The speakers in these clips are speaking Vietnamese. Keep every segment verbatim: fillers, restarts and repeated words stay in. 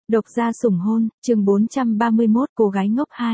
Độc gia sủng hôn, chương bốn trăm ba mươi mốt, cô gái ngốc hai.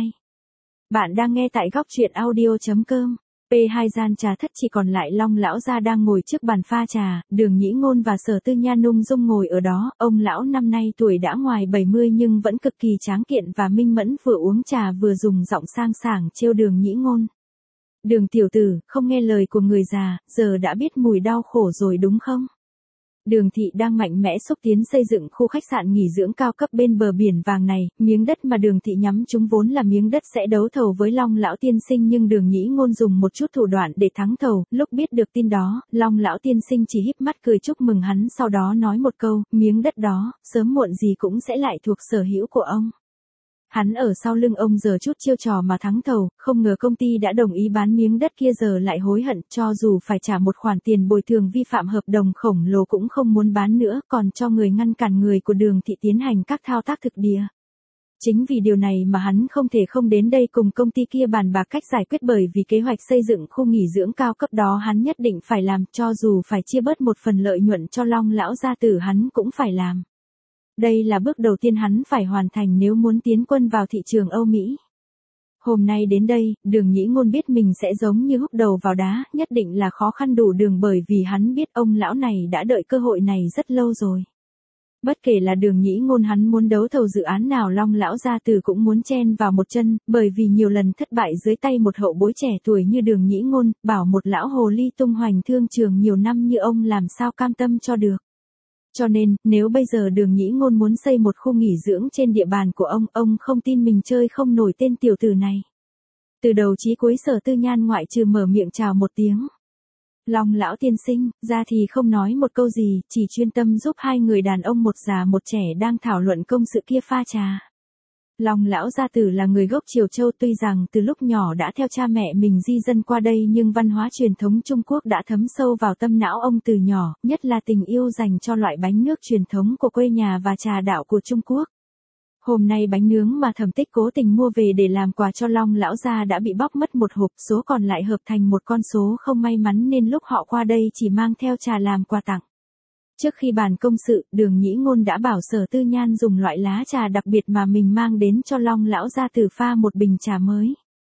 Bạn đang nghe tại góc truyện audio chấm com. pê hai gian trà thất chỉ còn lại Long lão gia đang ngồi trước bàn pha trà, Đường Nhĩ Ngôn và Sở Tư Nhan ung dung ngồi ở đó, ông lão năm nay tuổi đã ngoài bảy mươi nhưng vẫn cực kỳ tráng kiện và minh mẫn, vừa uống trà vừa dùng giọng sang sảng trêu Đường Nhĩ Ngôn. Đường tiểu tử, không nghe lời của người già, giờ đã biết mùi đau khổ rồi đúng không? Đường thị đang mạnh mẽ xúc tiến xây dựng khu khách sạn nghỉ dưỡng cao cấp bên bờ biển vàng này, miếng đất mà Đường thị nhắm trúng vốn là miếng đất sẽ đấu thầu với Long lão tiên sinh, nhưng Đường Nhĩ Ngôn dùng một chút thủ đoạn để thắng thầu. Lúc biết được tin đó, Long lão tiên sinh chỉ híp mắt cười chúc mừng hắn, sau đó nói một câu, miếng đất đó, sớm muộn gì cũng sẽ lại thuộc sở hữu của ông. Hắn ở sau lưng ông giờ chút chiêu trò mà thắng thầu, không ngờ công ty đã đồng ý bán miếng đất kia giờ lại hối hận, cho dù phải trả một khoản tiền bồi thường vi phạm hợp đồng khổng lồ cũng không muốn bán nữa, còn cho người ngăn cản người của Đường thị tiến hành các thao tác thực địa. Chính vì điều này mà hắn không thể không đến đây cùng công ty kia bàn bạc cách giải quyết, bởi vì kế hoạch xây dựng khu nghỉ dưỡng cao cấp đó hắn nhất định phải làm, cho dù phải chia bớt một phần lợi nhuận cho Long lão gia tử hắn cũng phải làm. Đây là bước đầu tiên hắn phải hoàn thành nếu muốn tiến quân vào thị trường Âu Mỹ. Hôm nay đến đây, Đường Nhĩ Ngôn biết mình sẽ giống như húc đầu vào đá, nhất định là khó khăn đủ đường, bởi vì hắn biết ông lão này đã đợi cơ hội này rất lâu rồi. Bất kể là Đường Nhĩ Ngôn hắn muốn đấu thầu dự án nào, Long lão gia tử cũng muốn chen vào một chân, bởi vì nhiều lần thất bại dưới tay một hậu bối trẻ tuổi như Đường Nhĩ Ngôn, bảo một lão hồ ly tung hoành thương trường nhiều năm như ông làm sao cam tâm cho được. Cho nên, nếu bây giờ Đường Nhĩ Ngôn muốn xây một khu nghỉ dưỡng trên địa bàn của ông, ông không tin mình chơi không nổi tên tiểu tử này. Từ đầu chí cuối Sở Tư Nhan ngoại trừ mở miệng chào một tiếng Long lão tiên sinh, ra thì không nói một câu gì, chỉ chuyên tâm giúp hai người đàn ông một già một trẻ đang thảo luận công sự kia pha trà. Long lão gia tử là người gốc Triều Châu, tuy rằng từ lúc nhỏ đã theo cha mẹ mình di dân qua đây, nhưng văn hóa truyền thống Trung Quốc đã thấm sâu vào tâm não ông từ nhỏ, nhất là tình yêu dành cho loại bánh nước truyền thống của quê nhà và trà đạo của Trung Quốc. Hôm nay bánh nướng mà Thẩm Tích cố tình mua về để làm quà cho Long lão gia đã bị bóc mất một hộp, số còn lại hợp thành một con số không may mắn nên lúc họ qua đây chỉ mang theo trà làm quà tặng. Trước khi bàn công sự, Đường Nhĩ Ngôn đã bảo Sở Tư Nhan dùng loại lá trà đặc biệt mà mình mang đến cho Long lão gia tử pha một bình trà mới.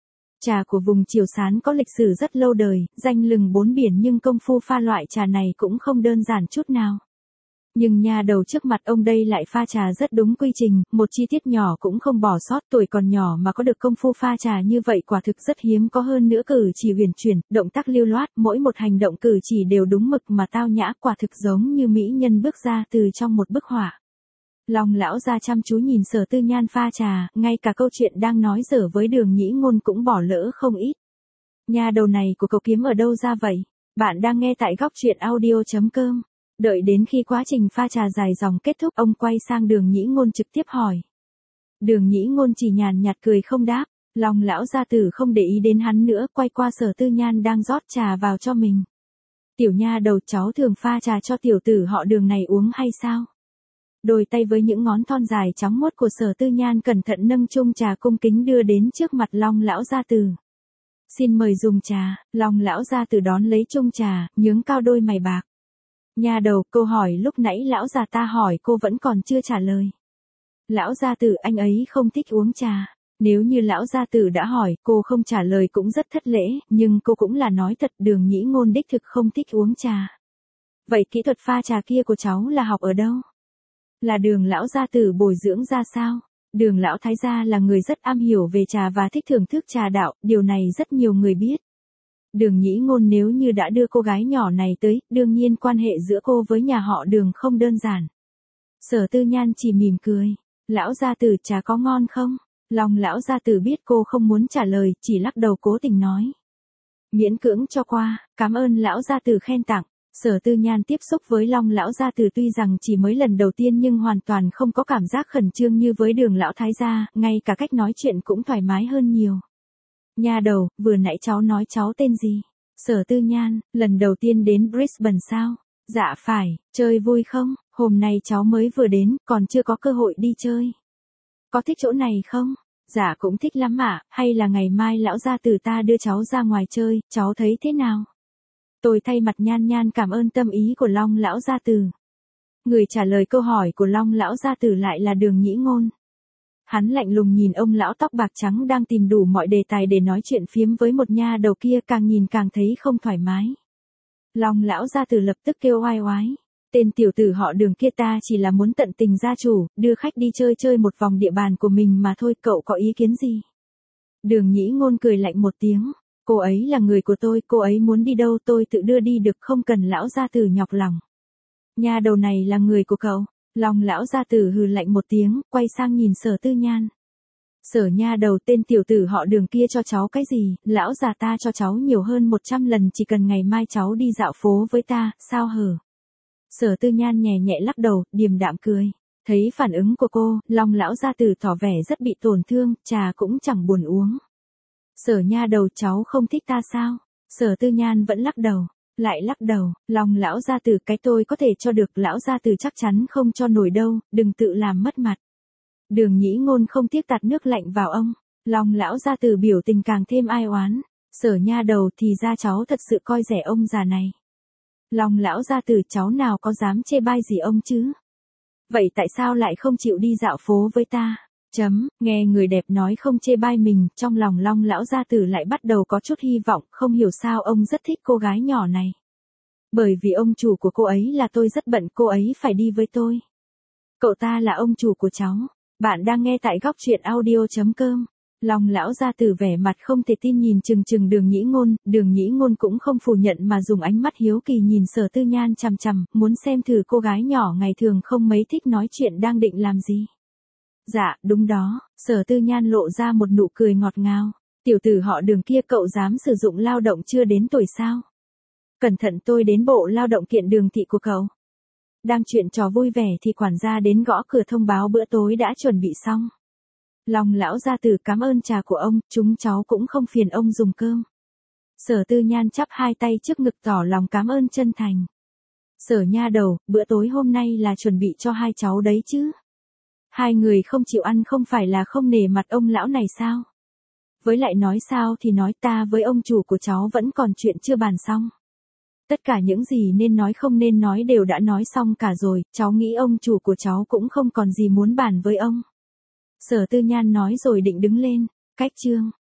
Trà của vùng Triều Sán có lịch sử rất lâu đời, danh lừng bốn biển, nhưng công phu pha loại trà này cũng không đơn giản chút nào. Nhưng nha đầu trước mặt ông đây lại pha trà rất đúng quy trình, một chi tiết nhỏ cũng không bỏ sót, tuổi còn nhỏ mà có được công phu pha trà như vậy quả thực rất hiếm có, hơn nữa cử chỉ huyền chuyển, động tác lưu loát, mỗi một hành động cử chỉ đều đúng mực mà tao nhã, quả thực giống như mỹ nhân bước ra từ trong một bức họa. Long lão gia chăm chú nhìn Sở Tư Nhan pha trà, ngay cả câu chuyện đang nói dở với Đường Nhĩ Ngôn cũng bỏ lỡ không ít. Nha đầu này của cậu kiếm ở đâu ra vậy? Bạn đang nghe tại góc truyện audio chấm com. Đợi đến khi quá trình pha trà dài dòng kết thúc, ông quay sang Đường Nhĩ Ngôn trực tiếp hỏi. Đường Nhĩ Ngôn chỉ nhàn nhạt cười không đáp. Long lão gia tử không để ý đến hắn nữa, quay qua Sở Tư Nhan đang rót trà vào cho mình. Tiểu nha đầu, cháu thường pha trà cho tiểu tử họ Đường này uống hay sao? Đôi tay với những ngón thon dài trắng muốt của Sở Tư Nhan cẩn thận nâng chung trà cung kính đưa đến trước mặt Long lão gia tử. Xin mời dùng trà. Long lão gia tử đón lấy chung trà, nhướng cao đôi mày bạc. Nha đầu, câu hỏi lúc nãy lão già ta hỏi cô vẫn còn chưa trả lời. Lão gia tử, anh ấy không thích uống trà. Nếu như lão gia tử đã hỏi, cô không trả lời cũng rất thất lễ, nhưng cô cũng là nói thật, Đường Nhĩ Ngôn đích thực không thích uống trà. Vậy kỹ thuật pha trà kia của cháu là học ở đâu? Là Đường lão gia tử bồi dưỡng ra sao? Đường lão thái gia là người rất am hiểu về trà và thích thưởng thức trà đạo, điều này rất nhiều người biết. Đường Nhĩ Ngôn nếu như đã đưa cô gái nhỏ này tới, đương nhiên quan hệ giữa cô với nhà họ Đường không đơn giản. Sở Tư Nhan chỉ mỉm cười. Lão gia tử, trà có ngon không? Long lão gia tử biết cô không muốn trả lời, chỉ lắc đầu cố tình nói. Miễn cưỡng cho qua, cảm ơn lão gia tử khen tặng. Sở Tư Nhan tiếp xúc với Long lão gia tử tuy rằng chỉ mới lần đầu tiên nhưng hoàn toàn không có cảm giác khẩn trương như với Đường lão thái gia, ngay cả cách nói chuyện cũng thoải mái hơn nhiều. Nha đầu, vừa nãy cháu nói cháu tên gì? Sở Tư Nhan, lần đầu tiên đến Brisbane sao? Dạ phải, chơi vui không? Hôm nay cháu mới vừa đến, còn chưa có cơ hội đi chơi. Có thích chỗ này không? Dạ cũng thích lắm ạ, hay là ngày mai lão gia tử ta đưa cháu ra ngoài chơi, cháu thấy thế nào? Tôi thay mặt Nhan Nhan cảm ơn tâm ý của Long lão gia tử. Người trả lời câu hỏi của Long lão gia tử lại là Đường Nhĩ Ngôn. Hắn lạnh lùng nhìn ông lão tóc bạc trắng đang tìm đủ mọi đề tài để nói chuyện phiếm với một nha đầu kia, càng nhìn càng thấy không thoải mái. Long lão gia tử lập tức kêu oai oái. Tên tiểu tử họ Đường kia ta chỉ là muốn tận tình gia chủ, đưa khách đi chơi chơi một vòng địa bàn của mình mà thôi, cậu có ý kiến gì? Đường Nhĩ Ngôn cười lạnh một tiếng. Cô ấy là người của tôi, cô ấy muốn đi đâu tôi tự đưa đi được, không cần lão gia tử nhọc lòng. Nha đầu này là người của cậu. Long lão gia tử hừ lạnh một tiếng, quay sang nhìn Sở Tư Nhan. Sở nha đầu, tên tiểu tử họ Đường kia cho cháu cái gì, lão già ta cho cháu nhiều hơn một trăm lần, chỉ cần ngày mai cháu đi dạo phố với ta, sao hở? Sở Tư Nhan nhẹ nhẹ lắc đầu, điềm đạm cười. Thấy phản ứng của cô, Long lão gia tử tỏ vẻ rất bị tổn thương, trà cũng chẳng buồn uống. Sở nha đầu, cháu không thích ta sao? Sở Tư Nhan vẫn lắc đầu. Lại lắc đầu, Long lão gia tử, cái tôi có thể cho được, lão gia tử chắc chắn không cho nổi đâu, đừng tự làm mất mặt. Đường Nhĩ Ngôn không tiếc tạt nước lạnh vào ông. Long lão gia tử biểu tình càng thêm ai oán. Sở nha đầu, thì ra cháu thật sự coi rẻ ông già này. Long lão gia tử, cháu nào có dám chê bai gì ông chứ? Vậy tại sao lại không chịu đi dạo phố với ta? Chấm, nghe người đẹp nói không chê bai mình, trong lòng Long lão gia tử lại bắt đầu có chút hy vọng, không hiểu sao ông rất thích cô gái nhỏ này. Bởi vì ông chủ của cô ấy là tôi rất bận, cô ấy phải đi với tôi. Cậu ta là ông chủ của cháu. Bạn đang nghe tại góc truyện audio chấm com. Long lão gia tử vẻ mặt không thể tin nhìn chừng chừng Đường Nhĩ Ngôn, Đường Nhĩ Ngôn cũng không phủ nhận mà dùng ánh mắt hiếu kỳ nhìn Sở Tư Nhan chằm chằm, muốn xem thử cô gái nhỏ ngày thường không mấy thích nói chuyện đang định làm gì. Dạ, đúng đó, Sở Tư Nhan lộ ra một nụ cười ngọt ngào. Tiểu tử họ Đường kia, cậu dám sử dụng lao động chưa đến tuổi sao? Cẩn thận tôi đến bộ lao động kiện Đường thị của cậu. Đang chuyện trò vui vẻ thì quản gia đến gõ cửa thông báo bữa tối đã chuẩn bị xong. Long lão gia tử, cảm ơn trà của ông, chúng cháu cũng không phiền ông dùng cơm. Sở Tư Nhan chắp hai tay trước ngực tỏ lòng cảm ơn chân thành. Sở nha đầu, bữa tối hôm nay là chuẩn bị cho hai cháu đấy chứ? Hai người không chịu ăn không phải là không nể mặt ông lão này sao? Với lại nói sao thì nói, ta với ông chủ của cháu vẫn còn chuyện chưa bàn xong. Tất cả những gì nên nói không nên nói đều đã nói xong cả rồi, cháu nghĩ ông chủ của cháu cũng không còn gì muốn bàn với ông. Sở Tư Nhan nói rồi định đứng lên. Cách chương